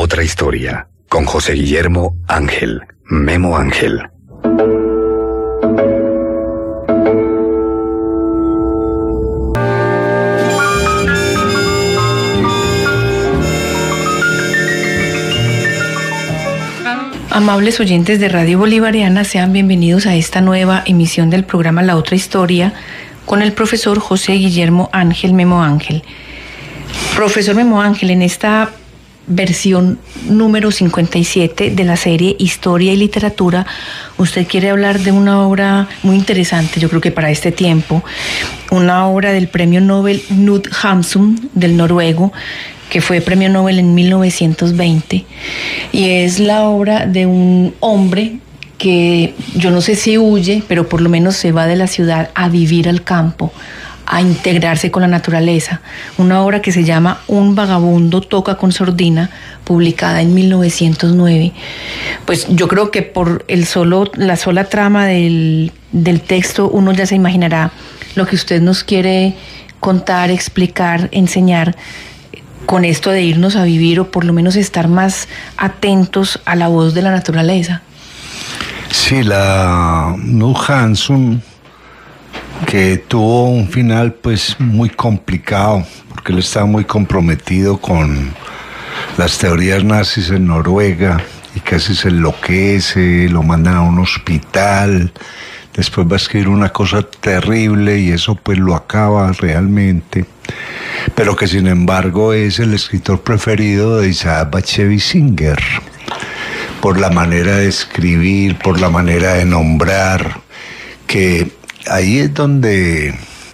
otra historia, con José Guillermo Ángel, Memo Ángel. Amables oyentes de Radio Bolivariana, sean bienvenidos a esta nueva emisión del programa La Otra Historia con el profesor José Guillermo Ángel, Memo Ángel. Profesor Memo Ángel, en esta versión número 57 de la serie Historia y Literatura, usted quiere hablar de una obra muy interesante, yo creo que para este tiempo, una obra del premio Nobel Knut Hamsun, del noruego, que fue premio Nobel en 1920, y es la obra de un hombre que yo no sé si huye, pero por lo menos se va de la ciudad a vivir al campo, a integrarse con la naturaleza. Una obra que se llama Un vagabundo toca con sordina, publicada en 1909. Pues yo creo que por la sola trama del texto uno ya se imaginará lo que usted nos quiere contar, explicar, enseñar con esto de irnos a vivir, o por lo menos estar más atentos a la voz de la naturaleza. Sí, la Knut Hamsun, que tuvo un final pues muy complicado, porque él estaba muy comprometido con las teorías nazis en Noruega y casi se enloquece, lo mandan a un hospital, después va a escribir una cosa terrible y eso pues lo acaba realmente, pero que sin embargo es el escritor preferido de Isaac Bashevis Singer, por la manera de escribir, por la manera de nombrar, que ahí es donde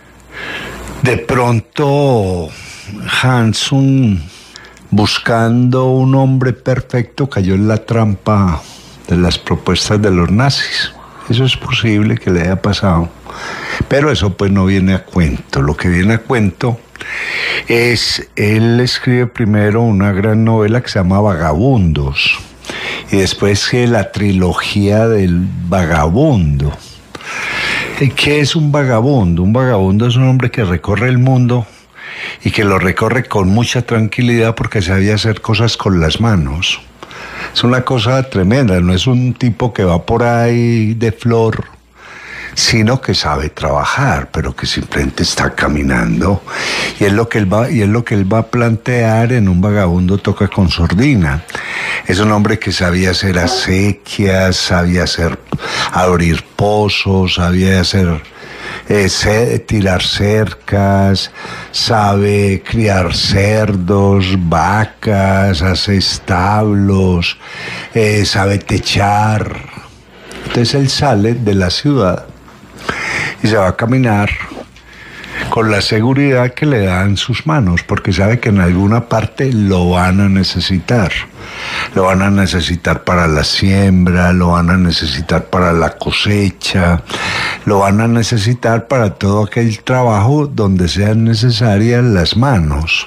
de pronto Hamsun, buscando un hombre perfecto, cayó en la trampa de las propuestas de los nazis. Eso es posible que le haya pasado, pero eso pues no viene a cuento. Lo que viene a cuento es, él escribe primero una gran novela que se llama Vagabundos, y después escribe la trilogía del vagabundo. ¿Qué es un vagabundo? Un vagabundo es un hombre que recorre el mundo y que lo recorre con mucha tranquilidad porque sabía hacer cosas con las manos. Es una cosa tremenda, no es un tipo que va por ahí de flor, sino que sabe trabajar, pero que simplemente está caminando. Y es lo que él va a plantear en Un vagabundo toca con sordina. Es un hombre que sabía hacer acequias, sabía abrir pozos, sabía tirar cercas, sabe criar cerdos, vacas, hace establos, sabe techar. Entonces él sale de la ciudad y se va a caminar con la seguridad que le dan sus manos, porque sabe que en alguna parte lo van a necesitar. Lo van a necesitar para la siembra, lo van a necesitar para la cosecha, lo van a necesitar para todo aquel trabajo donde sean necesarias las manos.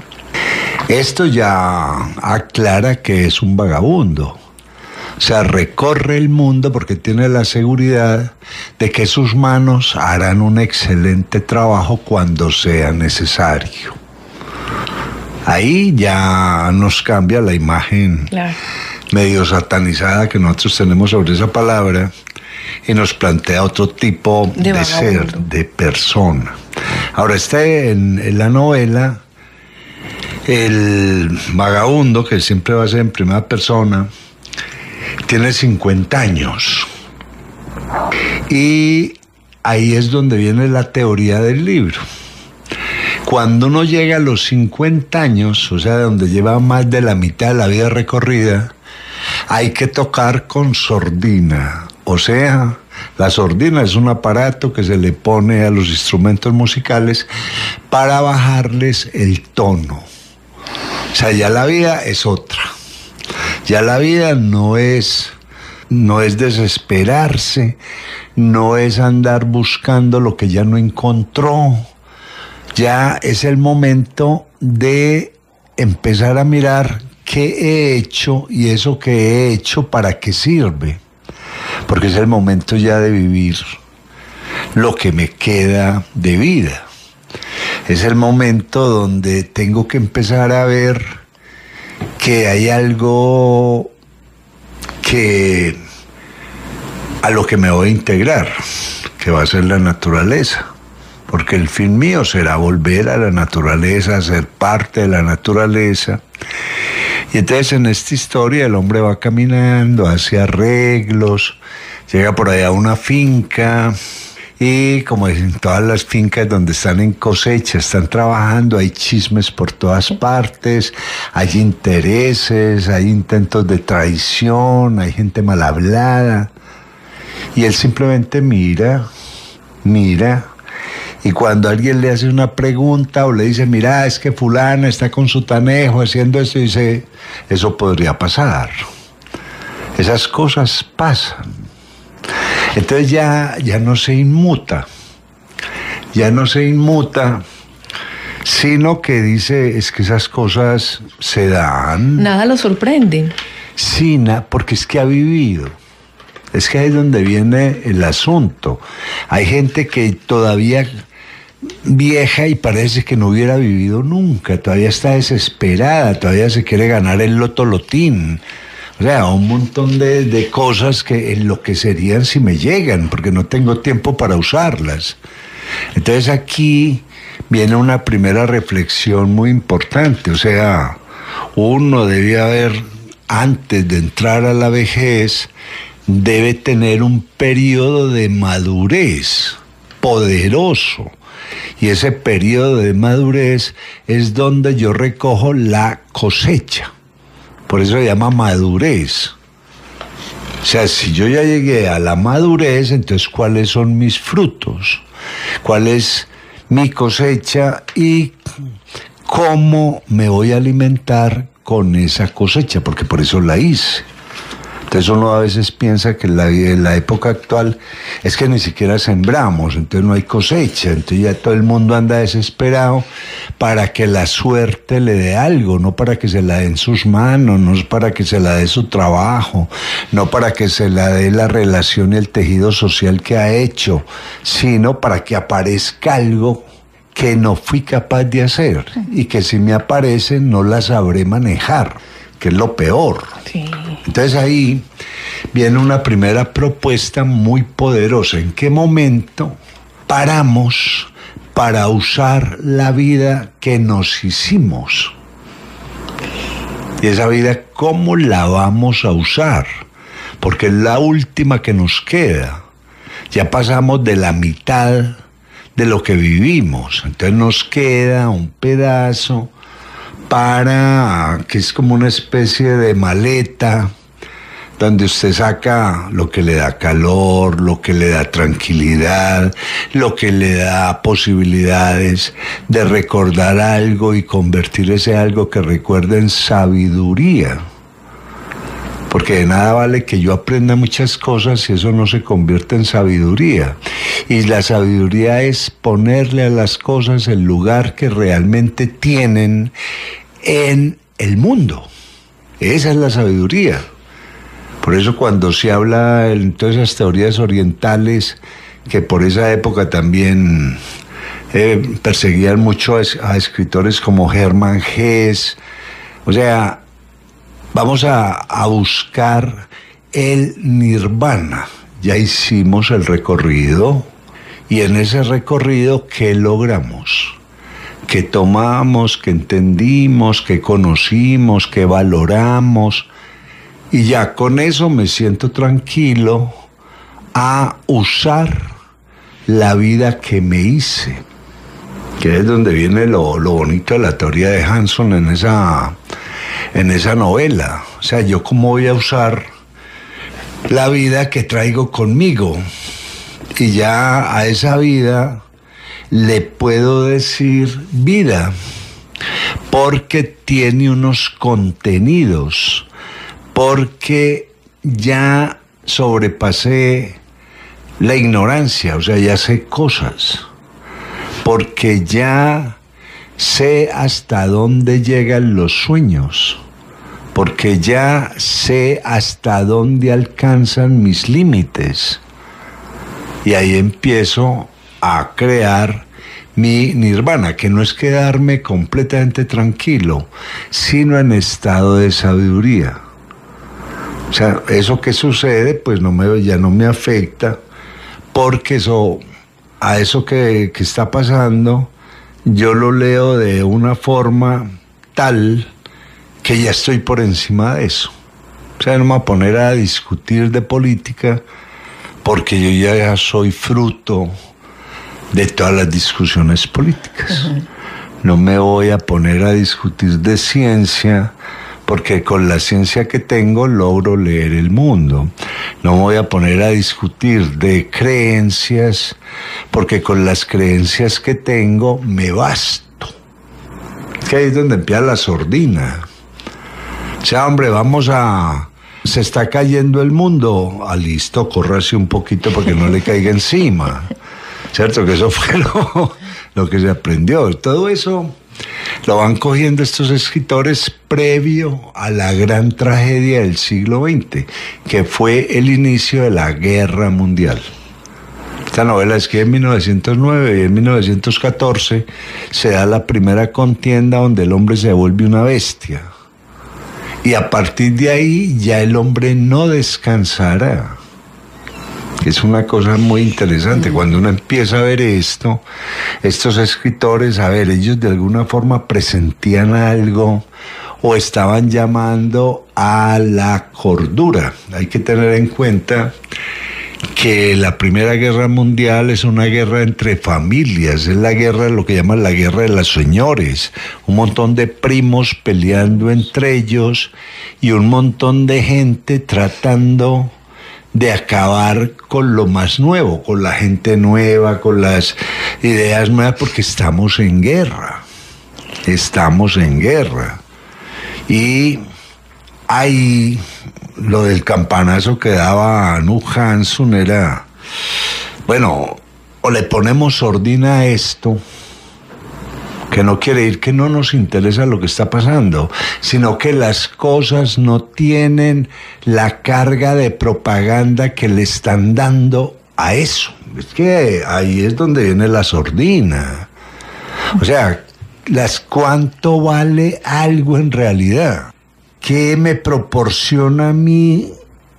Esto ya aclara que es un vagabundo. O sea, recorre el mundo porque tiene la seguridad de que sus manos harán un excelente trabajo cuando sea necesario. Ahí ya nos cambia la imagen, claro, medio satanizada que nosotros tenemos sobre esa palabra, y nos plantea otro tipo de ser, de persona. Ahora, en la novela, el vagabundo, que siempre va a ser en primera persona, tiene 50 años. Y ahí es donde viene la teoría del libro. Cuando uno llega a los 50 años, o sea, donde lleva más de la mitad de la vida recorrida, hay que tocar con sordina. O sea, la sordina es un aparato que se le pone a los instrumentos musicales para bajarles el tono. O sea, ya la vida es otra. Ya la vida no es desesperarse, no es andar buscando lo que ya no encontró. Ya es el momento de empezar a mirar qué he hecho y eso que he hecho para qué sirve. Porque es el momento ya de vivir lo que me queda de vida. Es el momento donde tengo que empezar a ver que hay algo que a lo que me voy a integrar, que va a ser la naturaleza, porque el fin mío será volver a la naturaleza, ser parte de la naturaleza. Y entonces en esta historia el hombre va caminando, hace arreglos, llega por allá a una finca y como en todas las fincas donde están en cosecha, están trabajando, hay chismes por todas partes, hay intereses, hay intentos de traición, hay gente mal hablada. Y él simplemente mira, y cuando alguien le hace una pregunta o le dice, mira, es que fulana está con su tanejo haciendo esto, y dice, eso podría pasar. Esas cosas pasan. Entonces ya no se inmuta, sino que dice, es que esas cosas se dan. Nada lo sorprende. Sí, porque es que ha vivido. Es que ahí es donde viene el asunto. Hay gente que todavía vieja y parece que no hubiera vivido nunca, todavía está desesperada, todavía se quiere ganar el lotín. O sea, un montón de cosas que enloquecerían si me llegan, porque no tengo tiempo para usarlas. Entonces aquí viene una primera reflexión muy importante. O sea, uno debe haber, antes de entrar a la vejez, debe tener un periodo de madurez poderoso. Y ese periodo de madurez es donde yo recojo la cosecha. Por eso se llama madurez. O sea, si yo ya llegué a la madurez, entonces ¿cuáles son mis frutos? ¿Cuál es mi cosecha? Y ¿cómo me voy a alimentar con esa cosecha? Porque por eso la hice. Entonces uno a veces piensa que en la época actual es que ni siquiera sembramos, entonces no hay cosecha, entonces ya todo el mundo anda desesperado para que la suerte le dé algo, no para que se la dé en sus manos, no es para que se la dé su trabajo, no para que se la dé la relación y el tejido social que ha hecho, sino para que aparezca algo que no fui capaz de hacer y que si me aparece no la sabré manejar, que es lo peor. Sí. Entonces ahí viene una primera propuesta muy poderosa. ¿En qué momento paramos para usar la vida que nos hicimos? Y esa vida, ¿cómo la vamos a usar? Porque es la última que nos queda. Ya pasamos de la mitad de lo que vivimos. Entonces nos queda un pedazo que es como una especie de maleta donde usted saca lo que le da calor, lo que le da tranquilidad, lo que le da posibilidades de recordar algo y convertir ese algo que recuerda en sabiduría. Porque de nada vale que yo aprenda muchas cosas si eso no se convierte en sabiduría. Y la sabiduría es ponerle a las cosas el lugar que realmente tienen en el mundo. Esa es la sabiduría. Por eso cuando se habla en todas esas teorías orientales, que por esa época también perseguían mucho a escritores como Hermann Hesse, o sea, vamos a buscar el nirvana. Ya hicimos el recorrido, y en ese recorrido, ¿qué logramos? ¿Qué tomamos, qué entendimos, qué conocimos, qué valoramos? Y ya con eso me siento tranquilo a usar la vida que me hice, que es donde viene lo bonito de la teoría de Hanson en esa novela. O sea, yo cómo voy a usar la vida que traigo conmigo, y ya a esa vida le puedo decir vida, porque tiene unos contenidos, porque ya sobrepasé la ignorancia, o sea, ya sé cosas, porque ya sé hasta dónde llegan los sueños, porque ya sé hasta dónde alcanzan mis límites, y ahí empiezo a crear mi nirvana, que no es quedarme completamente tranquilo, sino en estado de sabiduría. O sea, eso que sucede, pues ya no me afecta, porque a eso que está pasando, yo lo leo de una forma tal que ya estoy por encima de eso. O sea, no me voy a poner a discutir de política, porque yo ya soy fruto de todas las discusiones políticas. Uh-huh. No me voy a poner a discutir de ciencia, porque con la ciencia que tengo logro leer el mundo. No me voy a poner a discutir de creencias, porque con las creencias que tengo me basto. Es que ahí es donde empieza la sordina. O sea, hombre, se está cayendo el mundo. Listo, córrase un poquito para que no le caiga encima. ¿Cierto? Que eso fue lo que se aprendió. Todo eso lo van cogiendo estos escritores previo a la gran tragedia del siglo XX, que fue el inicio de la Guerra Mundial. Esta novela es que en 1909 y en 1914 se da la primera contienda donde el hombre se vuelve una bestia. Y a partir de ahí ya el hombre no descansará. Es una cosa muy interesante. Cuando uno empieza a ver esto, estos escritores, ellos de alguna forma presentían algo o estaban llamando a la cordura. Hay que tener en cuenta que la Primera Guerra Mundial es una guerra entre familias, es la guerra, lo que llaman la guerra de los señores, un montón de primos peleando entre ellos y un montón de gente tratando de acabar con lo más nuevo, con la gente nueva, con las ideas nuevas, porque estamos en guerra. Y hay lo del campanazo que daba Knut Hamsun era, bueno, o le ponemos sordina a esto, que no quiere decir que no nos interesa lo que está pasando, sino que las cosas no tienen la carga de propaganda que le están dando a eso. Es que ahí es donde viene la sordina. O sea, ¿cuánto vale algo en realidad? ¿Qué me proporciona a mí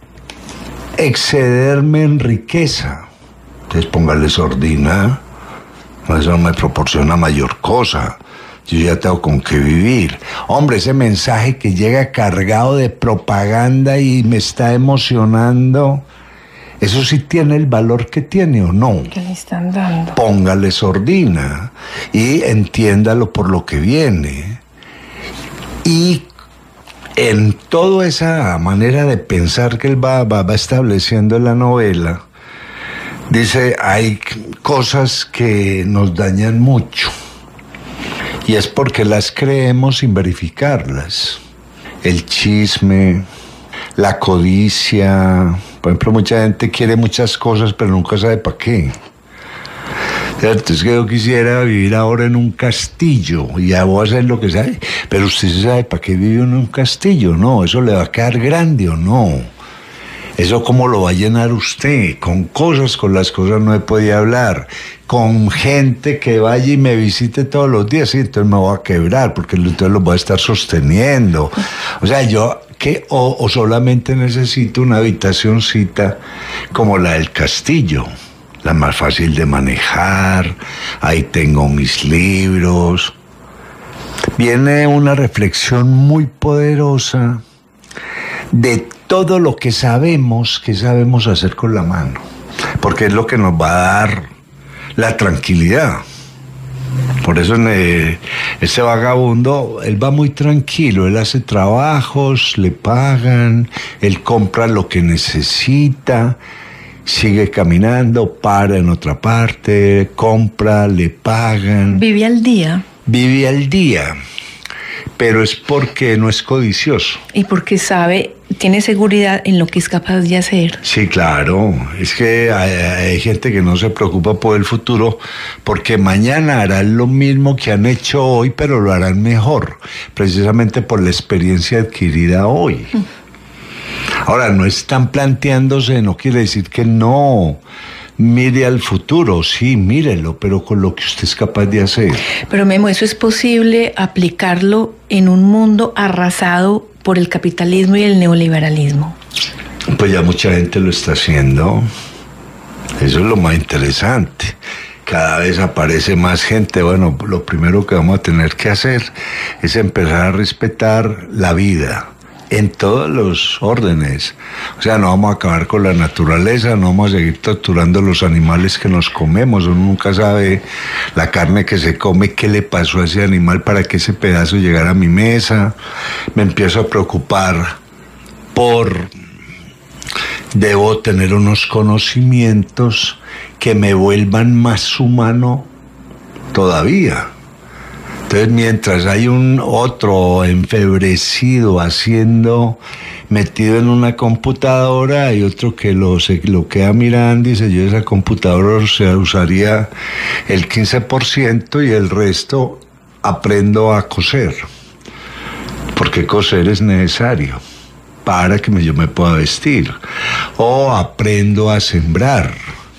excederme en riqueza? Entonces póngale sordina. Eso no me proporciona mayor cosa. Yo ya tengo con qué vivir. Hombre, ese mensaje que llega cargado de propaganda y me está emocionando, ¿eso sí tiene el valor que tiene o no? ¿Qué le están dando? Póngale sordina y entiéndalo por lo que viene. Y en toda esa manera de pensar que él va estableciendo en la novela, dice, hay cosas que nos dañan mucho y es porque las creemos sin verificarlas. El chisme, la codicia. Por ejemplo, mucha gente quiere muchas cosas pero nunca sabe para qué. ¿Cierto? Es que yo quisiera vivir ahora en un castillo y ya voy a hacer lo que sabe, pero usted sabe para qué vive en un castillo. No, eso le va a quedar grande o no. ¿Eso cómo lo va a llenar usted? Con cosas, con las cosas no se podía hablar. Con gente que vaya y me visite todos los días, sí, entonces me voy a quebrar, porque entonces lo voy a estar sosteniendo. O sea, o solamente necesito una habitacioncita como la del castillo, la más fácil de manejar, ahí tengo mis libros. Viene una reflexión muy poderosa de todo lo que sabemos hacer con la mano, porque es lo que nos va a dar la tranquilidad. Por eso ese vagabundo, él va muy tranquilo, él hace trabajos, le pagan, él compra lo que necesita, sigue caminando, para en otra parte, compra, le pagan. Vive al día. Vive al día, pero es porque no es codicioso. Y porque tiene seguridad en lo que es capaz de hacer. Sí, claro. Es que hay gente que no se preocupa por el futuro porque mañana harán lo mismo que han hecho hoy, pero lo harán mejor, precisamente por la experiencia adquirida hoy. Ahora, no están planteándose, no quiere decir que no mire al futuro, sí, mírelo, pero con lo que usted es capaz de hacer. Pero Memo, ¿eso es posible aplicarlo en un mundo arrasado por el capitalismo y el neoliberalismo? Pues ya mucha gente lo está haciendo. Eso es lo más interesante. Cada vez aparece más gente. Bueno, lo primero que vamos a tener que hacer es empezar a respetar la vida en todos los órdenes. O sea, no vamos a acabar con la naturaleza, no vamos a seguir torturando los animales que nos comemos. Uno nunca sabe la carne que se come, qué le pasó a ese animal para que ese pedazo llegara a mi mesa. Me empiezo a preocupar por... Debo tener unos conocimientos que me vuelvan más humano todavía. Entonces, mientras hay un otro enfebrecido metido en una computadora, hay otro que lo queda mirando y dice, yo esa computadora se usaría el 15% y el resto aprendo a coser. Porque coser es necesario para que yo me pueda vestir. O aprendo a sembrar.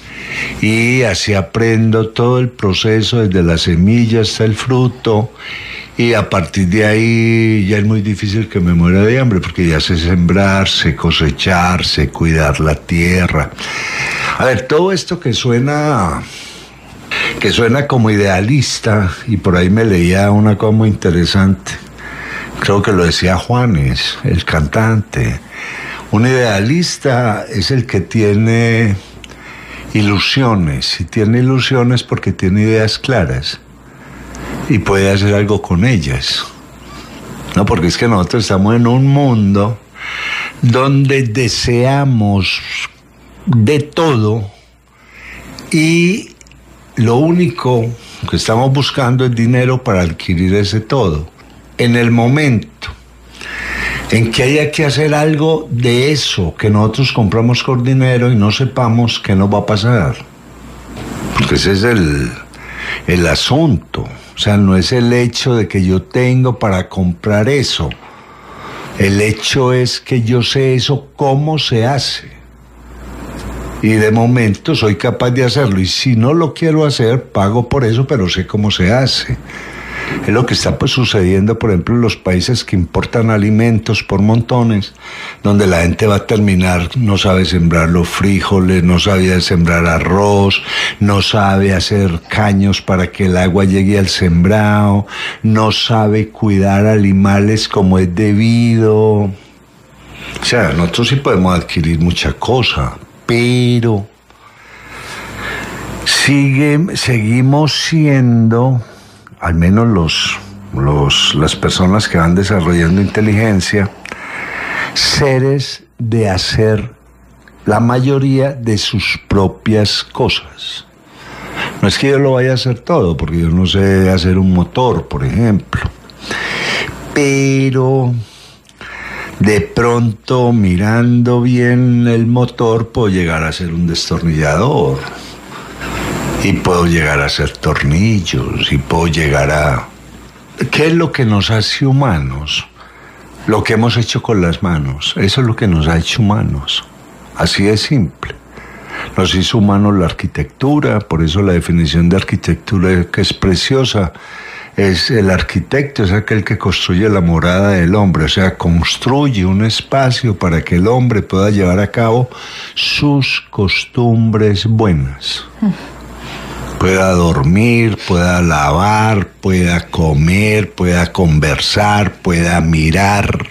Y así aprendo todo el proceso, desde la semilla hasta el fruto, y a partir de ahí ya es muy difícil que me muera de hambre, porque ya sé sembrar, sé cosechar, sé cuidar la tierra. A ver, todo esto que suena como idealista, y por ahí me leía una cosa muy interesante, creo que lo decía Juanes, el cantante. Un idealista es el que tiene ilusiones, y tiene ilusiones porque tiene ideas claras y puede hacer algo con ellas. No, porque es que nosotros estamos en un mundo donde deseamos de todo y lo único que estamos buscando es dinero para adquirir ese todo. En el momento en que haya que hacer algo de eso que nosotros compramos con dinero y no sepamos qué nos va a pasar. Porque ese es el asunto. O sea, no es el hecho de que yo tengo para comprar eso. El hecho es que yo sé eso cómo se hace. Y de momento soy capaz de hacerlo. Y si no lo quiero hacer, pago por eso, pero sé cómo se hace. Es lo que está sucediendo, por ejemplo, en los países que importan alimentos por montones, donde la gente va a terminar, no sabe sembrar los frijoles, no sabe sembrar arroz, no sabe hacer caños para que el agua llegue al sembrado, no sabe cuidar animales como es debido. O sea, nosotros sí podemos adquirir mucha cosa, pero seguimos siendo... al menos las personas que van desarrollando inteligencia, seres de hacer la mayoría de sus propias cosas. No es que yo lo vaya a hacer todo, porque yo no sé hacer un motor, por ejemplo. Pero de pronto, mirando bien el motor, puedo llegar a ser un destornillador. Y puedo llegar a hacer tornillos, y puedo llegar a... ¿Qué es lo que nos hace humanos? Lo que hemos hecho con las manos. Eso es lo que nos ha hecho humanos. Así de simple. Nos hizo humanos la arquitectura, por eso la definición de arquitectura, que es preciosa, es el arquitecto, es aquel que construye la morada del hombre, o sea, construye un espacio para que el hombre pueda llevar a cabo sus costumbres buenas. Pueda dormir, pueda lavar, pueda comer, pueda conversar, pueda mirar.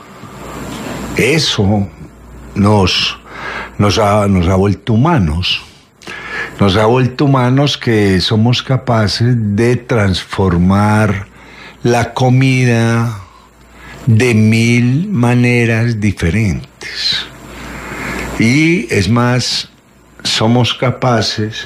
Eso nos ha vuelto humanos. Nos ha vuelto humanos que somos capaces de transformar la comida de 1000 maneras diferentes. Y es más, somos capaces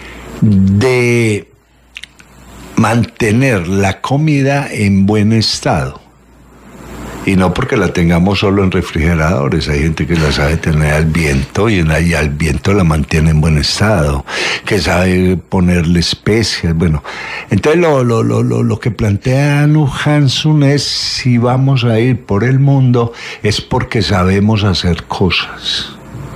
de mantener la comida en buen estado. Y no porque la tengamos solo en refrigeradores, hay gente que la sabe tener al viento y al viento la mantiene en buen estado, que sabe ponerle especias. Bueno, entonces lo que plantea Anu Hansun es, si vamos a ir por el mundo, es porque sabemos hacer cosas.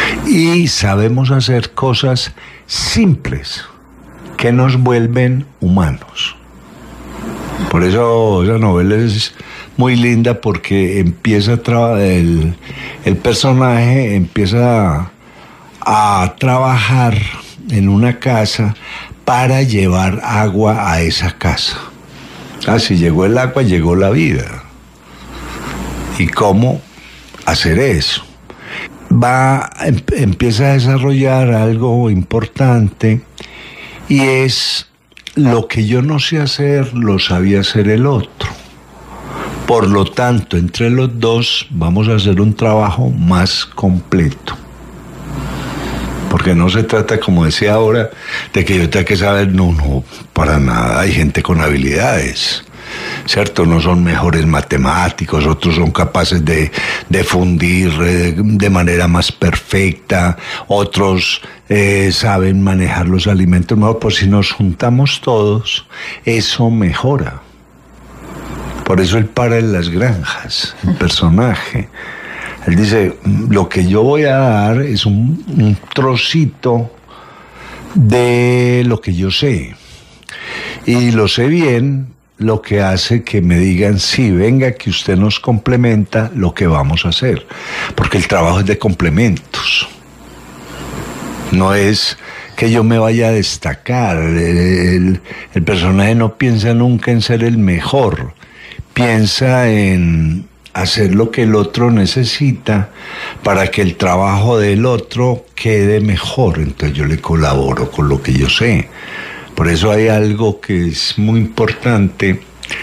Y sabemos hacer cosas simples que nos vuelven humanos. Por eso esa novela es muy linda, porque empieza el personaje empieza a trabajar en una casa para llevar agua a esa casa. Si llegó el agua, llegó la vida. ¿Y cómo hacer eso? Empieza a desarrollar algo importante, y es: lo que yo no sé hacer, lo sabía hacer el otro. Por lo tanto, entre los dos vamos a hacer un trabajo más completo. Porque no se trata, como decía ahora, de que yo tenga que saber, no, para nada. Hay gente con habilidades, ¿cierto? No son mejores matemáticos, otros son capaces de fundir de manera más perfecta, otros saben manejar los alimentos mejor. Pues si nos juntamos todos, eso mejora. Por eso él para en las granjas, el personaje. Él dice: lo que yo voy a dar es un trocito de lo que yo sé. Y lo sé bien, lo que hace que me digan: sí, venga, que usted nos complementa lo que vamos a hacer. Porque el trabajo es de complementos. No es que yo me vaya a destacar. El personaje no piensa nunca en ser el mejor. Piensa en hacer lo que el otro necesita para que el trabajo del otro quede mejor. Entonces yo le colaboro con lo que yo sé. Por eso hay algo que es muy importante,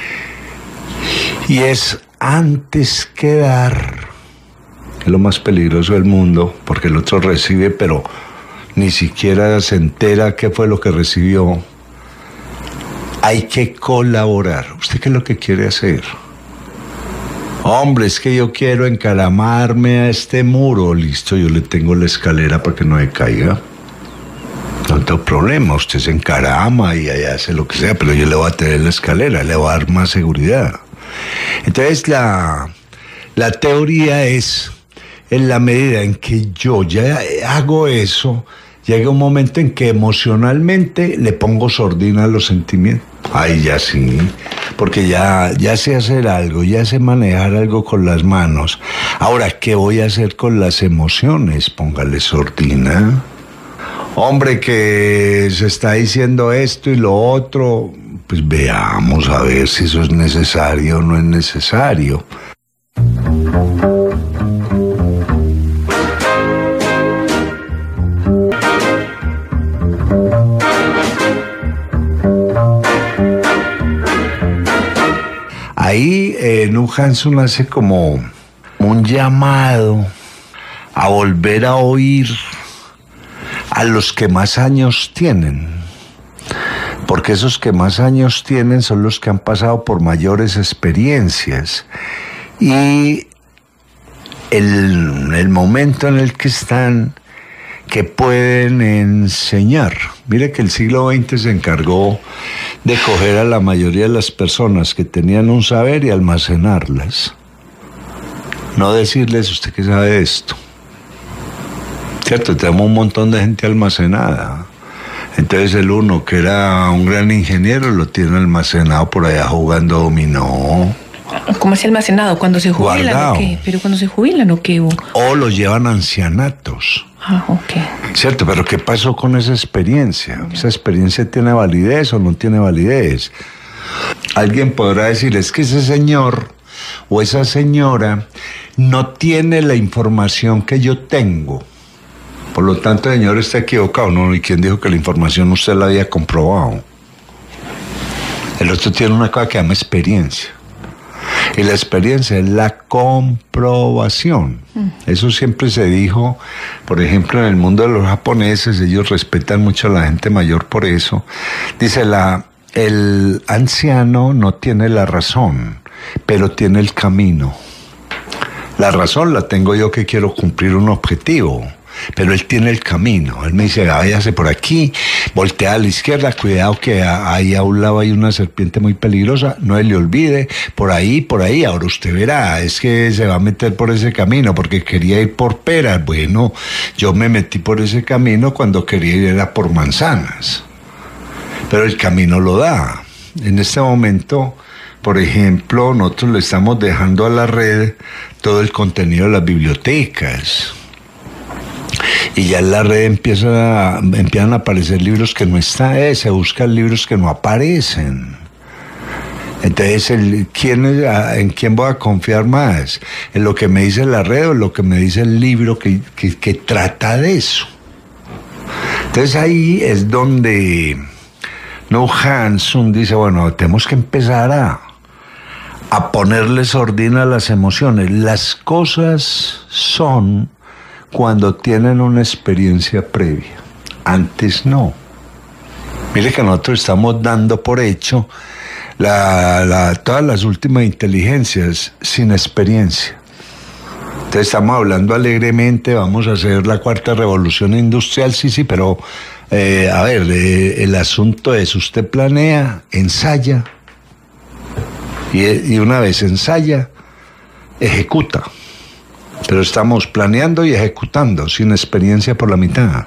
y es: antes que dar, que es lo más peligroso del mundo, porque el otro recibe, pero ni siquiera se entera qué fue lo que recibió. Hay que colaborar. ¿Usted qué es lo que quiere hacer? Hombre, es que yo quiero encaramarme a este muro. Listo, yo le tengo la escalera para que no me caiga. No tengo problema, usted se encarama y allá hace lo que sea, pero yo le voy a tener la escalera, le voy a dar más seguridad. Entonces la teoría es: en la medida en que yo ya hago eso, llega un momento en que emocionalmente le pongo sordina a los sentimientos. Ahí ya sí, porque ya sé hacer algo, ya sé manejar algo con las manos. Ahora, ¿qué voy a hacer con las emociones? Póngale sordina. Hombre, que se está diciendo esto y lo otro, pues veamos a ver si eso es necesario o no es necesario. Ahí Hanson hace como un llamado a volver a oír a los que más años tienen, porque esos que más años tienen son los que han pasado por mayores experiencias, y el momento en el que están, que pueden enseñar. Mire que el siglo XX se encargó de coger a la mayoría de las personas que tenían un saber y almacenarlas. No decirles: usted qué sabe de esto. ¿Cierto? Tenemos un montón de gente almacenada. Entonces el uno que era un gran ingeniero lo tiene almacenado por allá jugando dominó. ¿Cómo así almacenado? ¿Cuando se jubilan Guardado. o qué? ¿Pero cuando se jubilan o qué? O lo llevan a ancianatos. Ok. Cierto, pero ¿qué pasó con esa experiencia? ¿Esa experiencia tiene validez o no tiene validez? Alguien podrá decir: es que ese señor o esa señora no tiene la información que yo tengo. Por lo tanto, el señor está equivocado. No, ¿y quién dijo que la información usted la había comprobado? El otro tiene una cosa que se llama experiencia. Y la experiencia es la comprobación. Eso siempre se dijo, por ejemplo, en el mundo de los japoneses. Ellos respetan mucho a la gente mayor por eso. Dice: el anciano no tiene la razón, pero tiene el camino. La razón la tengo yo, que quiero cumplir un objetivo. pero él tiene el camino. Él me dice, váyase por aquí, voltea a la izquierda, cuidado que ahí a un lado hay una serpiente muy peligrosa, no se le olvide, por ahí, ahora usted verá, es que se va a meter por ese camino, porque quería ir por peras. Bueno, yo me metí por ese camino cuando quería ir era por manzanas, pero el camino lo da. En este momento, por ejemplo, nosotros le estamos dejando a la red todo el contenido de las bibliotecas. Y ya en la red empiezan a aparecer libros que no están, se buscan libros que no aparecen. Entonces, ¿en quién voy a confiar más? ¿En lo que me dice la red o en lo que me dice el libro que trata de eso? Entonces ahí es donde Knut Hamsun dice, bueno, tenemos que empezar a ponerles orden a las emociones. Las cosas son cuando tienen una experiencia previa. Antes no. Mire que nosotros estamos dando por hecho todas las últimas inteligencias sin experiencia. Entonces estamos hablando alegremente, vamos a hacer la cuarta revolución industrial, sí, pero a ver, el asunto es, usted planea, ensaya, y una vez ensaya, ejecuta. Pero estamos planeando y ejecutando, sin experiencia por la mitad.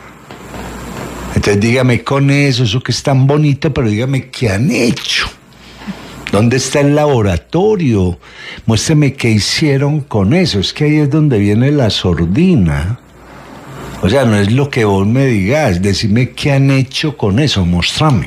Entonces dígame con eso que es tan bonito, pero dígame qué han hecho. ¿Dónde está el laboratorio? Muéstreme qué hicieron con eso. Es que ahí es donde viene la sordina. O sea, no es lo que vos me digas, decime qué han hecho con eso, mostrame.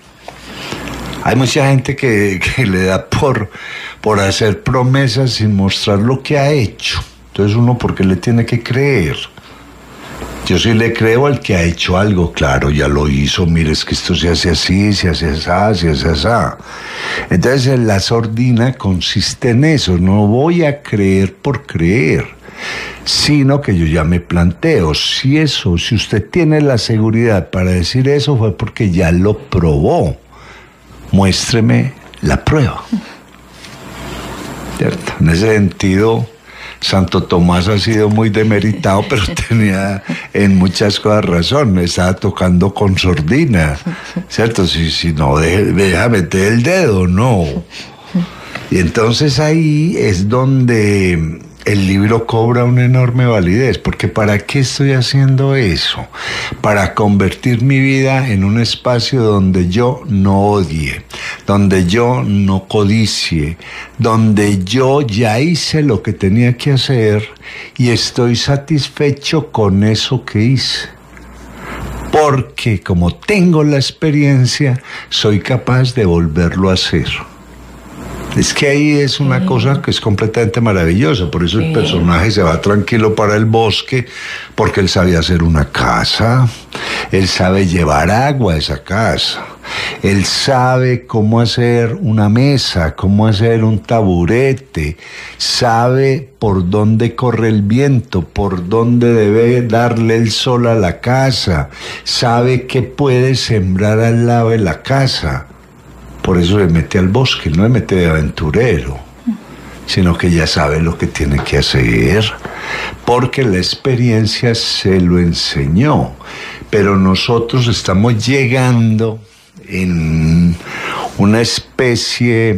Hay mucha gente que le da por hacer promesas sin mostrar lo que ha hecho. Entonces uno, ¿por qué le tiene que creer? Yo sí le creo al que ha hecho algo, claro, ya lo hizo, mire, es que esto se hace así, se hace así, se hace así. Entonces la sordina consiste en eso, no voy a creer por creer, sino que yo ya me planteo, si usted tiene la seguridad para decir eso fue porque ya lo probó, muéstreme la prueba. ¿Cierto? En ese sentido, Santo Tomás ha sido muy demeritado, pero tenía en muchas cosas razón. Me estaba tocando con sordina, ¿cierto? Si no, deja meter el dedo, no. Y entonces ahí es donde el libro cobra una enorme validez, porque ¿para qué estoy haciendo eso? Para convertir mi vida en un espacio donde yo no odie, donde yo no codicie, donde yo ya hice lo que tenía que hacer y estoy satisfecho con eso que hice. Porque como tengo la experiencia, soy capaz de volverlo a hacer. Es que ahí es una cosa que es completamente maravillosa. Por eso el personaje se va tranquilo para el bosque, porque él sabe hacer una casa, él sabe llevar agua a esa casa, él sabe cómo hacer una mesa, cómo hacer un taburete, sabe por dónde corre el viento, por dónde debe darle el sol a la casa, sabe qué puede sembrar al lado de la casa. Por eso le mete al bosque, no le mete de aventurero, sino que ya sabe lo que tiene que hacer, porque la experiencia se lo enseñó. Pero nosotros estamos llegando en una especie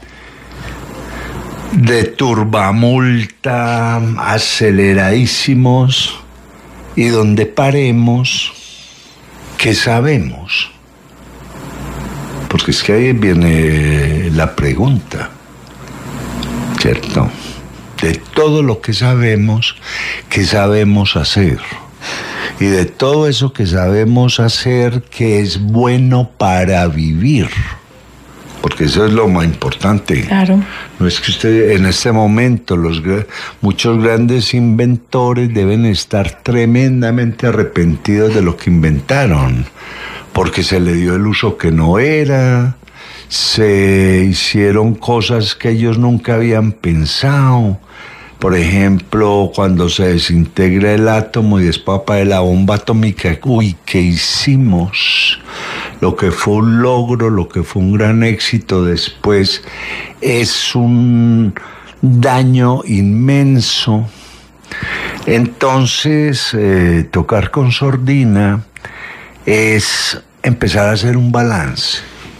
de turbamulta, aceleradísimos, y donde paremos, ¿qué sabemos? Porque es que ahí viene la pregunta, ¿cierto? De todo lo que sabemos, ¿qué sabemos hacer? Y de todo eso que sabemos hacer, ¿qué es bueno para vivir? Porque eso es lo más importante. Claro. No es que usted en este momento, muchos grandes inventores deben estar tremendamente arrepentidos de lo que inventaron, porque se le dio el uso que no era, se hicieron cosas que ellos nunca habían pensado. Por ejemplo, cuando se desintegra el átomo y después de la bomba atómica, uy, ¿qué hicimos? Lo que fue un logro, lo que fue un gran éxito después es un daño inmenso. Entonces, tocar con sordina es empezar a hacer un balance.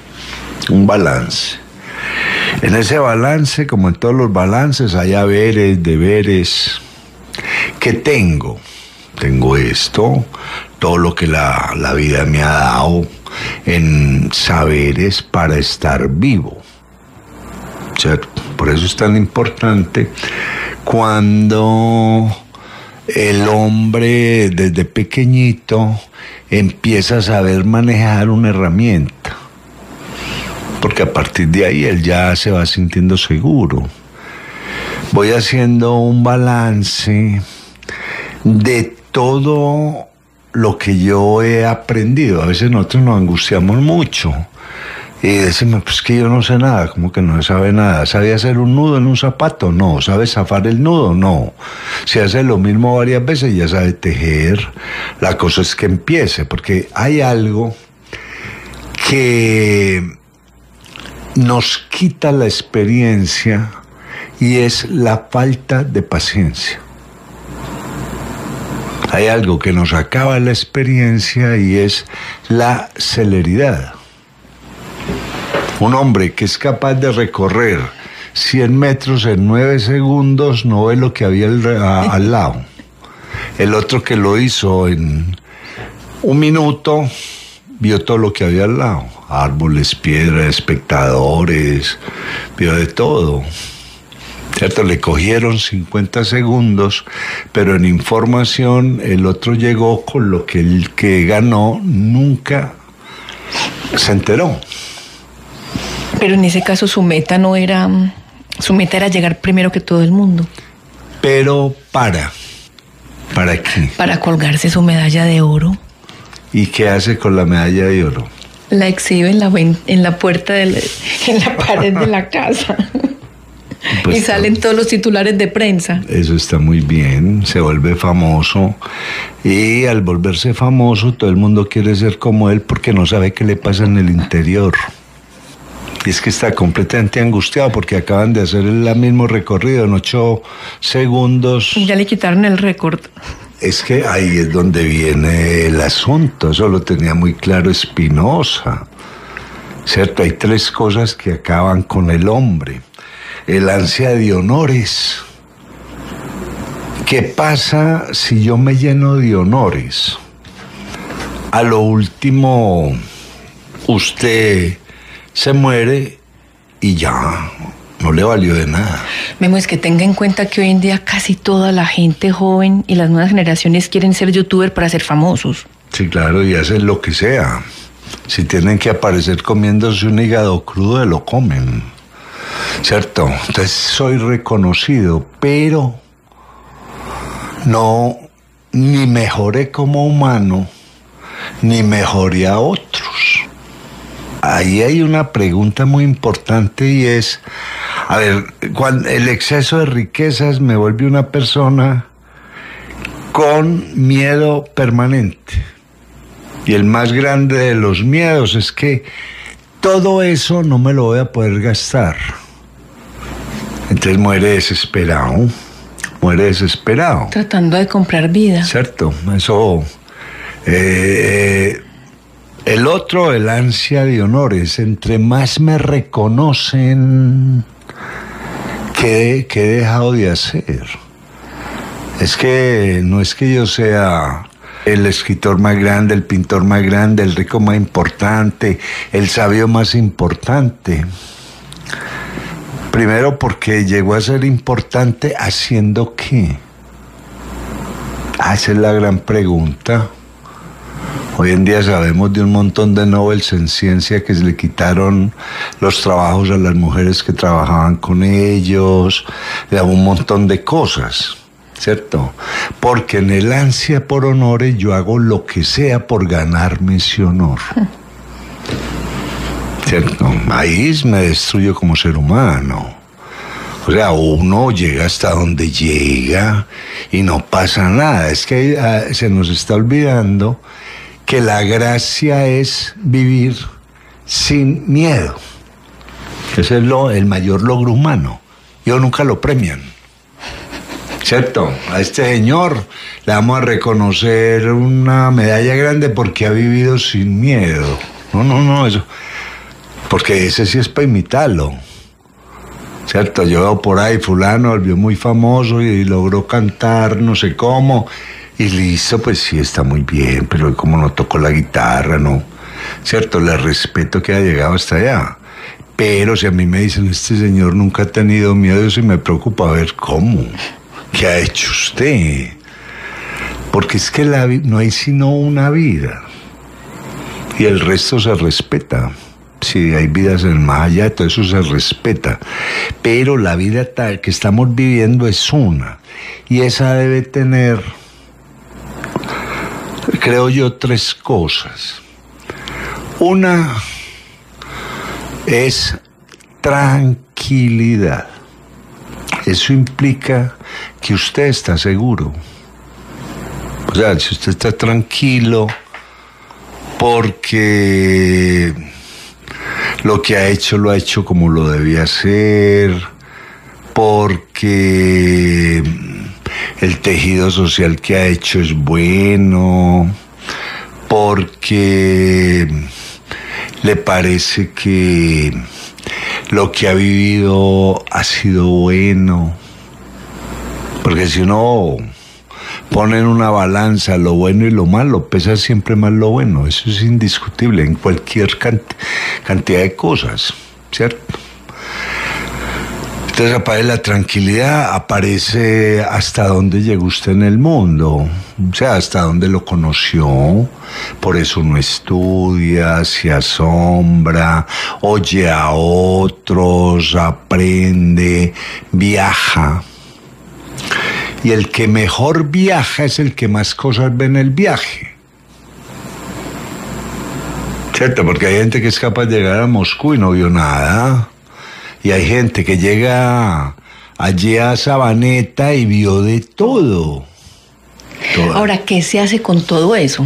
En ese balance, como en todos los balances, hay haberes, deberes. ¿Qué tengo? Tengo esto, todo lo que la vida me ha dado en saberes para estar vivo. ¿Cierto? Por eso es tan importante cuando el hombre desde pequeñito empieza a saber manejar una herramienta, porque a partir de ahí él ya se va sintiendo seguro. Voy haciendo un balance de todo lo que yo he aprendido. A veces nosotros nos angustiamos mucho y decimos, pues que yo no sé nada. ¿Cómo que no sabe nada? ¿Sabe hacer un nudo en un zapato? No. ¿Sabe zafar el nudo? No. Si hace lo mismo varias veces ya sabe tejer. La cosa es que empiece, porque hay algo que nos quita la experiencia y es la falta de paciencia. Hay algo que nos acaba la experiencia y es la celeridad. Un hombre que es capaz de recorrer 100 metros en 9 segundos no ve lo que había al lado. El otro que lo hizo en 1 minuto vio todo lo que había al lado. Árboles, piedras, espectadores, vio de todo. ¿Cierto? Le cogieron 50 segundos, pero en información el otro llegó con lo que el que ganó nunca se enteró. Pero en ese caso su meta era llegar primero que todo el mundo. Pero ¿para qué? Para colgarse su medalla de oro. ¿Y qué hace con la medalla de oro? La exhibe en la puerta, en la pared de la casa. Pues y salen todos los titulares de prensa. Eso está muy bien, se vuelve famoso. Y al volverse famoso, todo el mundo quiere ser como él porque no sabe qué le pasa en el interior. Y es que está completamente angustiado porque acaban de hacer el mismo recorrido en 8 segundos. Y ya le quitaron el récord. Es que ahí es donde viene el asunto. Eso lo tenía muy claro Spinoza. ¿Cierto? Hay 3 cosas que acaban con el hombre. El ansia de honores. ¿Qué pasa si yo me lleno de honores? A lo último, usted se muere y ya no le valió de nada. Memo, es que tenga en cuenta que hoy en día casi toda la gente joven y las nuevas generaciones quieren ser youtuber para ser famosos. Sí, claro, y hacen lo que sea. Si tienen que aparecer comiéndose un hígado crudo, lo comen. ¿Cierto? Entonces soy reconocido, pero no, ni mejoré como humano, ni mejoré a otros. Ahí hay una pregunta muy importante y es, a ver, cuando el exceso de riquezas me vuelve una persona con miedo permanente. Y el más grande de los miedos es que todo eso no me lo voy a poder gastar. Entonces muere desesperado. Tratando de comprar vida. Cierto, eso. El otro, el ansia de honores. Entre más me reconocen, ¿qué he dejado de hacer? Es que no es que yo sea el escritor más grande, el pintor más grande, el rico más importante, el sabio más importante. Primero porque llegó a ser importante haciendo ¿qué? Esa es la gran pregunta. Hoy en día sabemos de un montón de Nobels en ciencia que se le quitaron los trabajos a las mujeres que trabajaban con ellos, de un montón de cosas, ¿cierto? Porque en el ansia por honores yo hago lo que sea por ganarme ese honor. ¿Cierto? Ahí me destruyo como ser humano. O sea, uno llega hasta donde llega y no pasa nada. Es que se nos está olvidando que la gracia es vivir sin miedo. Ese es el mayor logro humano. Y nunca lo premian. ¿cierto? A este señor le vamos a reconocer una medalla grande porque ha vivido sin miedo. No, eso. Porque ese sí es para imitarlo. ¿Cierto? Yo veo por ahí, fulano volvió muy famoso y logró cantar no sé cómo. Y listo, pues sí, está muy bien, pero como no tocó la guitarra, ¿no? ¿Cierto? Le respeto que haya llegado hasta allá. Pero si a mí me dicen, este señor nunca ha tenido miedo, yo sí me preocupa a ver cómo. ¿Qué ha hecho usted? Porque es que no hay sino una vida. Y el resto se respeta. Si hay vidas en el más allá, todo eso se respeta. Pero la vida tal que estamos viviendo es una. Y esa debe tener, creo yo, 3 cosas. Una es tranquilidad. Eso implica que usted está seguro. O sea, si usted está tranquilo porque lo que ha hecho lo ha hecho como lo debía hacer, porque el tejido social que ha hecho es bueno, porque le parece que lo que ha vivido ha sido bueno. Porque si uno pone en una balanza lo bueno y lo malo, pesa siempre más lo bueno. Eso es indiscutible en cualquier cantidad de cosas, ¿cierto? Entonces aparece la tranquilidad, aparece hasta dónde llegó usted en el mundo, o sea, hasta dónde lo conoció. Por eso uno estudia, se asombra, oye a otros, aprende, viaja. Y el que mejor viaja es el que más cosas ve en el viaje. ¿Cierto? Porque hay gente que es capaz de llegar a Moscú y no vio nada. Y hay gente que llega allí a Sabaneta y vio de todo. Ahora, ¿qué se hace con todo eso?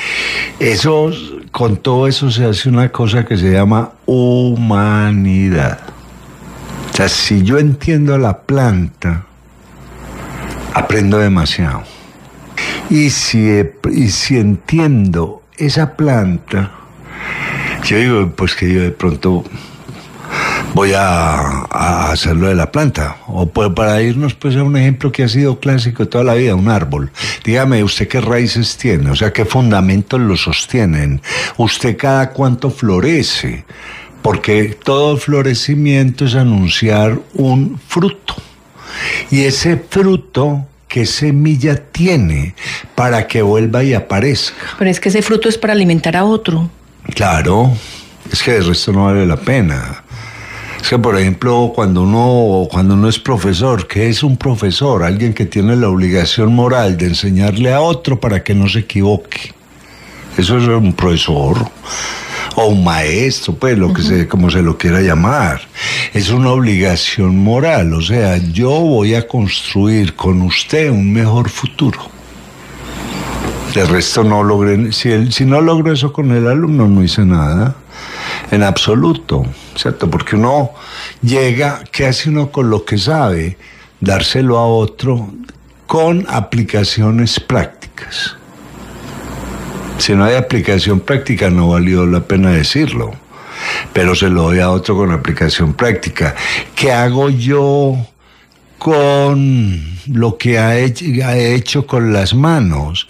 Con todo eso se hace una cosa que se llama humanidad. O sea, si yo entiendo la planta, aprendo demasiado. Y si entiendo esa planta, yo digo, pues que yo de pronto voy a hacerlo de la planta. O pues para irnos pues a un ejemplo que ha sido clásico toda la vida, un árbol. Dígame, ¿usted qué raíces tiene? O sea, ¿qué fundamentos lo sostienen? ¿Usted cada cuánto florece? Porque todo florecimiento es anunciar un fruto. Y ese fruto, ¿qué semilla tiene para que vuelva y aparezca? Pero es que ese fruto es para alimentar a otro. Claro, es que el resto no vale la pena. Es que, por ejemplo, cuando uno es profesor, ¿qué es un profesor? Alguien que tiene la obligación moral de enseñarle a otro para que no se equivoque. Eso es un profesor o un maestro, pues, como se lo quiera llamar. Es una obligación moral, o sea, yo voy a construir con usted un mejor futuro. El resto no logré, si no logro eso con el alumno, no hice nada. En absoluto, ¿cierto? Porque uno llega, ¿qué hace uno con lo que sabe? Dárselo a otro con aplicaciones prácticas. Si no hay aplicación práctica, no valió la pena decirlo. Pero se lo doy a otro con aplicación práctica. ¿Qué hago yo con lo que ha hecho con las manos?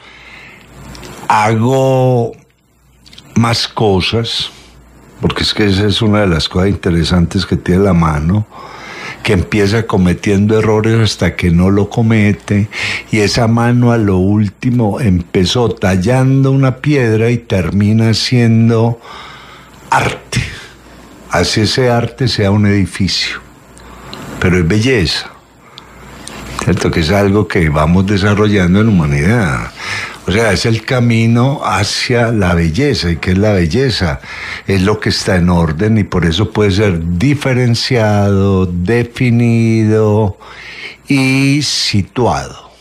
Hago más cosas, porque es que esa es una de las cosas interesantes que tiene la mano, que empieza cometiendo errores hasta que no lo comete, y esa mano a lo último empezó tallando una piedra y termina siendo arte. Así ese arte sea un edificio, pero es belleza, ¿cierto? Que es algo que vamos desarrollando en humanidad. O sea, es el camino hacia la belleza. ¿Y qué es la belleza? Es lo que está en orden y por eso puede ser diferenciado, definido y situado.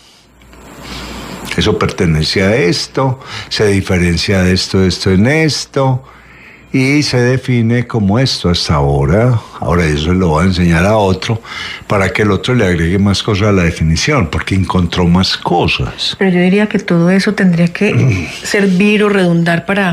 Eso pertenece a esto, se diferencia de esto en esto, y se define como esto hasta ahora. Ahora eso lo voy a enseñar a otro para que el otro le agregue más cosas a la definición, porque encontró más cosas. Pero yo diría que todo eso tendría que servir o redundar para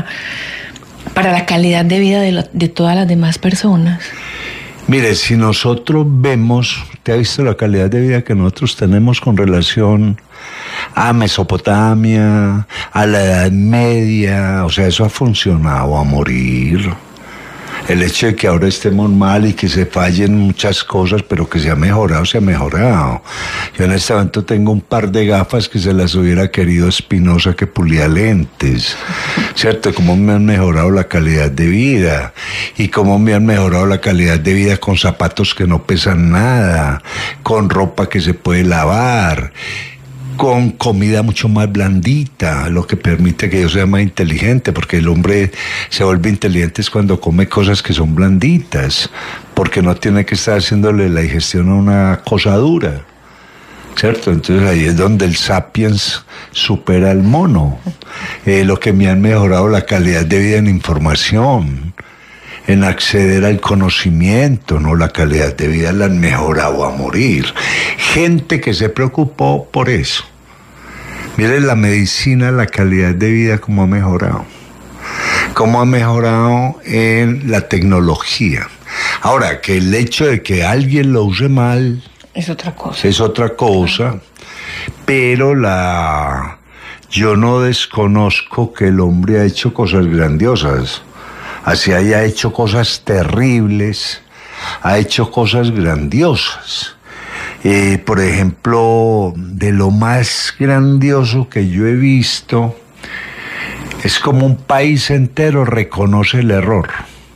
la calidad de vida de todas las demás personas. Mire, si nosotros vemos, ¿te ha visto la calidad de vida que nosotros tenemos con relación a Mesopotamia, a la Edad Media? O sea, eso ha funcionado a morir. El hecho de que ahora estemos mal y que se fallen muchas cosas, pero que se ha mejorado, se ha mejorado. Yo en este momento tengo un par de gafas que se las hubiera querido Spinoza que pulía lentes, ¿cierto? Cómo me han mejorado la calidad de vida y cómo me han mejorado la calidad de vida con zapatos que no pesan nada, con ropa que se puede lavar, con comida mucho más blandita, lo que permite que yo sea más inteligente, porque el hombre se vuelve inteligente es cuando come cosas que son blanditas, porque no tiene que estar haciéndole la digestión a una cosa dura, ¿cierto? Entonces ahí es donde el sapiens supera al mono. Lo que me han mejorado la calidad de vida en información, en acceder al conocimiento, ¿no? La calidad de vida la han mejorado a morir. Gente que se preocupó por eso. Miren la medicina, la calidad de vida cómo ha mejorado. Cómo ha mejorado en la tecnología. Ahora, que el hecho de que alguien lo use mal es otra cosa. Es otra cosa, pero yo no desconozco que el hombre ha hecho cosas grandiosas. Así haya hecho cosas terribles, ha hecho cosas grandiosas. Por ejemplo, de lo más grandioso que yo he visto, es como un país entero reconoce el error.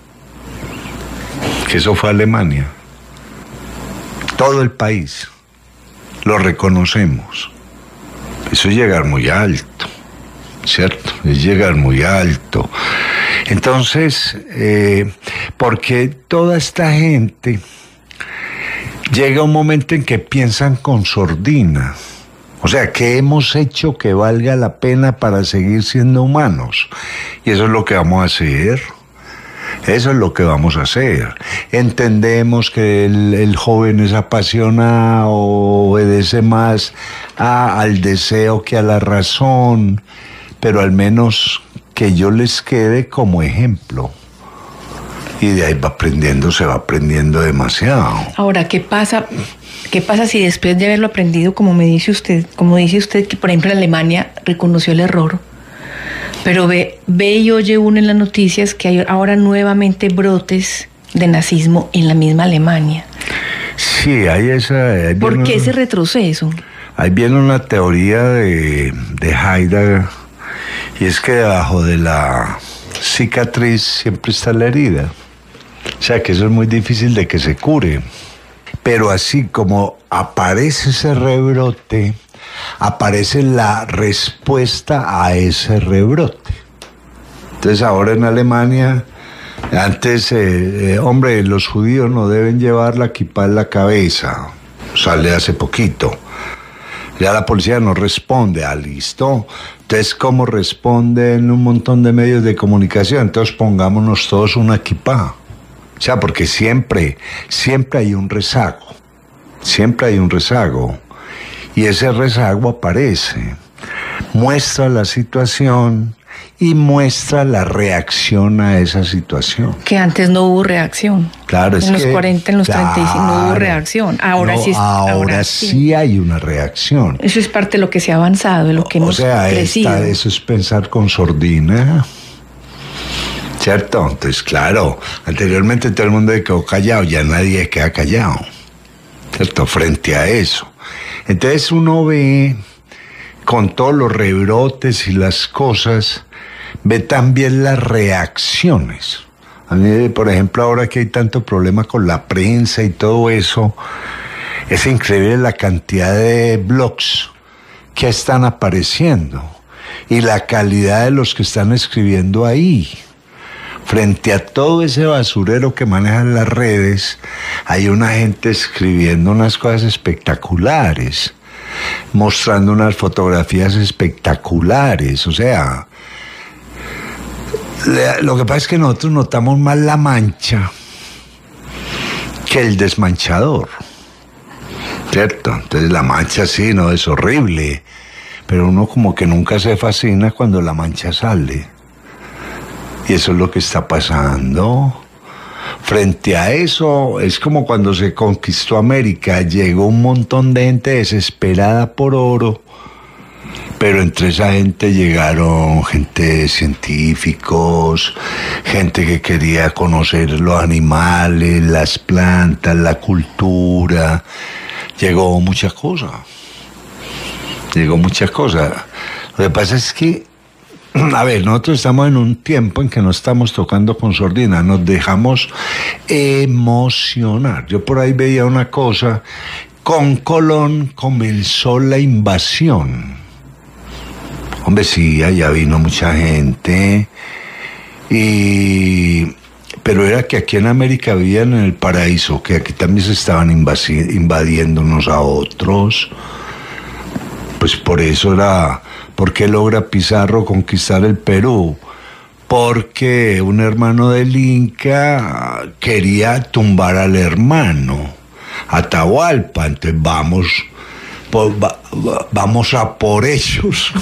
Que eso fue Alemania. Todo el país lo reconocemos. Eso es llegar muy alto, ¿cierto? Es llegar muy alto. Entonces, porque toda esta gente llega un momento en que piensan con sordina. O sea, ¿qué hemos hecho que valga la pena para seguir siendo humanos? Y eso es lo que vamos a hacer. Eso es lo que vamos a hacer. Entendemos que el joven es apasionado, obedece más al deseo que a la razón, pero al menos que yo les quede como ejemplo. Y de ahí se va aprendiendo demasiado. Ahora, ¿qué pasa si después de haberlo aprendido, como dice usted, que por ejemplo en Alemania reconoció el error, pero ve y oye uno en las noticias que hay ahora nuevamente brotes de nazismo en la misma Alemania? Sí, hay ¿Por qué ese retroceso? Ahí viene una teoría de Heidegger, y es que debajo de la cicatriz siempre está la herida. O sea que eso es muy difícil de que se cure. Pero así como aparece ese rebrote, aparece la respuesta a ese rebrote. Entonces ahora en Alemania, antes, hombre, los judíos no deben llevar la kipá en la cabeza. Sale hace poquito. Ya la policía no responde, listo. Entonces, ¿cómo responden un montón de medios de comunicación? Entonces pongámonos todos una kipá. O sea, porque siempre hay un rezago. Siempre hay un rezago. Y ese rezago aparece. Muestra la situación y muestra la reacción a esa situación. Que antes no hubo reacción. Claro, es que... En los 40, en los 35 no hubo reacción. Ahora sí hay una reacción. Eso es parte de lo que se ha avanzado, de lo que hemos crecido. Eso es pensar con sordina. ¿Cierto? Entonces, claro, anteriormente todo el mundo quedó callado, ya nadie queda callado, ¿cierto? Frente a eso. Entonces uno ve, con todos los rebrotes y las cosas, ve también las reacciones. A mí, por ejemplo, ahora que hay tanto problema con la prensa y todo eso, es increíble la cantidad de blogs que están apareciendo y la calidad de los que están escribiendo ahí. Frente a todo ese basurero que manejan las redes, hay una gente escribiendo unas cosas espectaculares, mostrando unas fotografías espectaculares. O sea, Lo que pasa es que nosotros notamos más la mancha que el desmanchador, ¿cierto? Entonces la mancha sí, no es horrible, pero uno como que nunca se fascina cuando la mancha sale. Y eso es lo que está pasando. Frente a eso, es como cuando se conquistó América, llegó un montón de gente desesperada por oro, pero entre esa gente llegaron gente, científicos, gente que quería conocer los animales, las plantas, la cultura. Llegó muchas cosas. Lo que pasa es que, a ver, nosotros estamos en un tiempo en que no estamos tocando con sordina, nos dejamos emocionar. Yo por ahí veía una cosa, con Colón comenzó la invasión. Hombre, sí, allá vino mucha gente, pero era que aquí en América vivían en el paraíso, que aquí también se estaban invadiendo unos a otros. Pues por eso era, ¿por qué logra Pizarro conquistar el Perú? Porque un hermano del Inca quería tumbar al hermano, Atahualpa, entonces vamos a por ellos,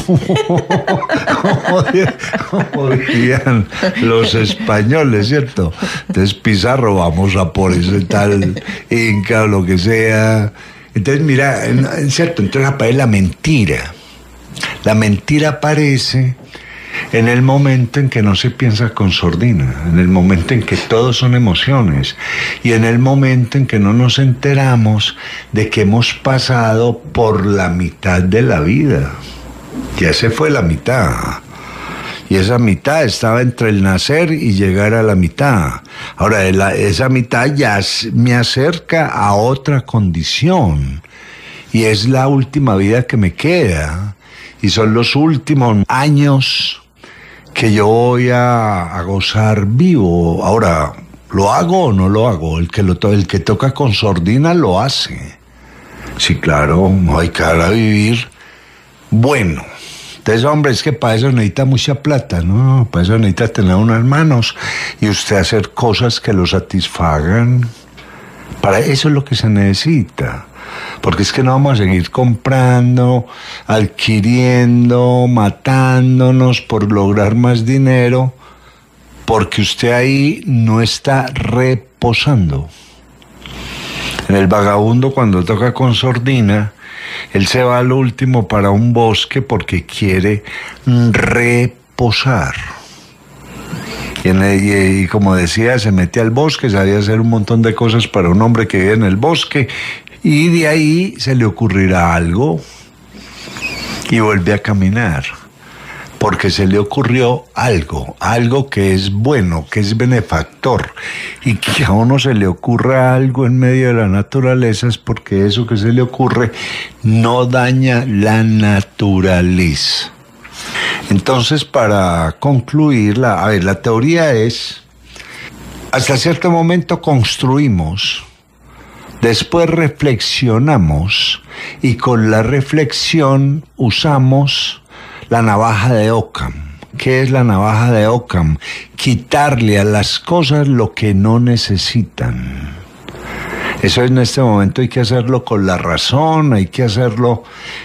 como dirían los españoles, ¿cierto? Entonces Pizarro, vamos a por ese tal Inca o lo que sea. Entonces mira, ¿cierto? Entonces aparece la mentira. La mentira aparece en el momento en que no se piensa con sordina, en el momento en que todo son emociones y en el momento en que no nos enteramos de que hemos pasado por la mitad de la vida. Ya se fue la mitad. Y esa mitad estaba entre el nacer y llegar a la mitad. Ahora, esa mitad ya me acerca a otra condición. Y es la última vida que me queda. Y son los últimos años que yo voy a gozar vivo. Ahora, ¿lo hago o no lo hago? El que toca con sordina lo hace. Sí, claro, no hay que dar a vivir bueno. Entonces, hombre, es que para eso necesita mucha plata, ¿no? Para eso necesita tener unas manos y usted hacer cosas que lo satisfagan. Para eso es lo que se necesita. Porque es que no vamos a seguir comprando, adquiriendo, matándonos por lograr más dinero, porque usted ahí no está reposando. En el vagabundo, cuando toca con sordina, él se va al último para un bosque porque quiere reposar. Y como decía, se mete al bosque, sabía hacer un montón de cosas para un hombre que vive en el bosque, y de ahí se le ocurrirá algo y vuelve a caminar, porque se le ocurrió algo que es bueno, que es benefactor, y que a uno se le ocurra algo en medio de la naturaleza es porque eso que se le ocurre no daña la naturaleza. Entonces, para concluir, la teoría es, hasta cierto momento construimos, después reflexionamos y con la reflexión usamos la navaja de Occam. ¿Qué es la navaja de Occam? Quitarle a las cosas lo que no necesitan. Eso en este momento hay que hacerlo con la razón, hay que hacerlo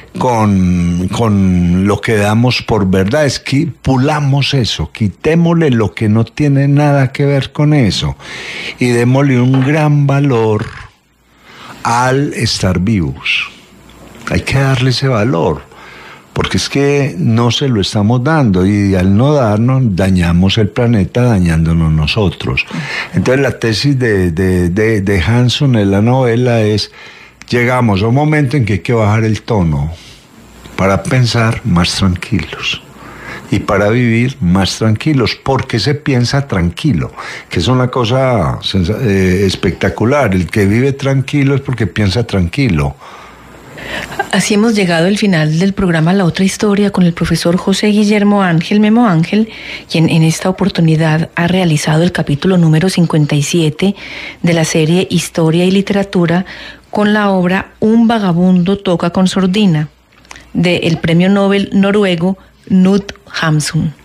con lo que damos por verdad. Es que pulamos eso, quitémosle lo que no tiene nada que ver con eso y démosle un gran valor al estar vivos. Hay que darle ese valor, porque es que no se lo estamos dando y al no darnos dañamos el planeta dañándonos nosotros. Entonces la tesis de Hanson en la novela es, llegamos a un momento en que hay que bajar el tono para pensar más tranquilos y para vivir más tranquilos, porque se piensa tranquilo, que es una cosa espectacular. El que vive tranquilo es porque piensa tranquilo. Así hemos llegado al final del programa La Otra Historia con el profesor José Guillermo Ángel Memo Ángel, quien en esta oportunidad ha realizado el capítulo número 57 de la serie Historia y Literatura con la obra Un vagabundo toca con sordina, del premio Nobel noruego Knut Hamsun.